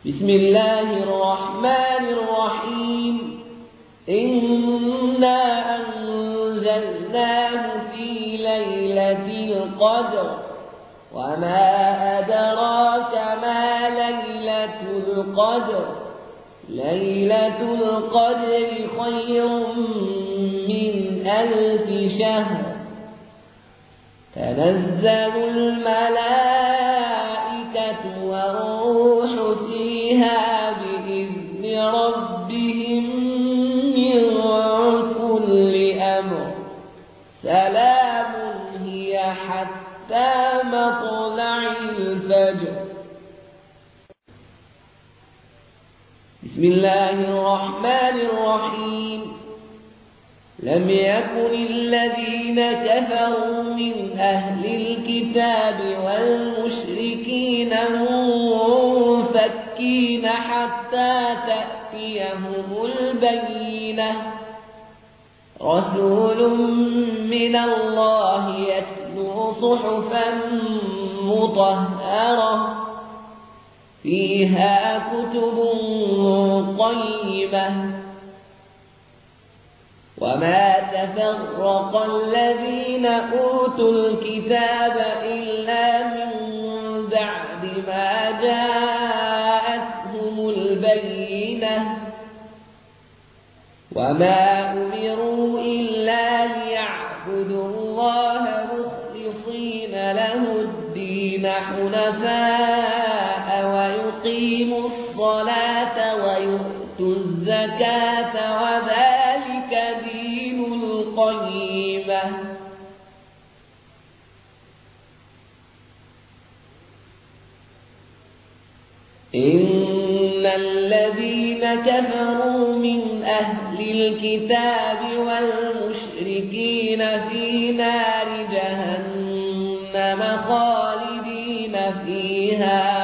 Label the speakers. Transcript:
Speaker 1: بسم الله الرحمن الرحيم. إنا أنزلناه في ليلة القدر وما أدراك ما ليلة القدر. ليلة القدر خير من 1000 شهر. تنزل الملائكة والروح فيها بإذن ربهم من كل أمر. سلام هي حتى مطلع الفجر. بسم الله الرحمن الرحيم. لم يكن الذين كفروا من أهل الكتاب والمشركين منفكين حتى تأتيهم البينة. رسول من الله يتلو صحفا مطهرة فيها كتب قيمة. وما تفرق الذين أوتوا الكتاب إلا من بعد ما جاءتهم البينة. وما أمروا إلا ليعبدوا الله مخلصين له الدين حنفاء ويقيموا الصلاة ويؤتوا الزكاة وذلك دين القيمة. إن الذين كفروا من أهل الكتاب والمشركين في نار جهنم خالدين فيها